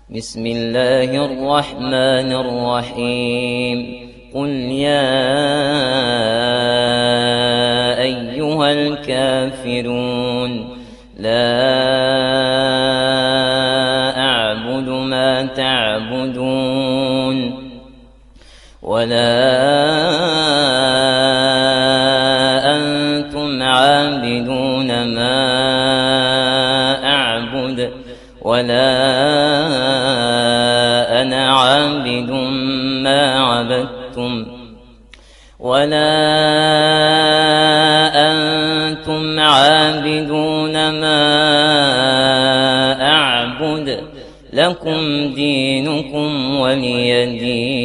بسم الله الرحمن الرحيم قل يا أيها الكافرون لا أعبد ما تعبدون ولا أنتم عابدون ما أعبد ولا أنا عابد ما عبدتم ولا أنتم عابدون ما أعبد لكم دينكم ولي دين.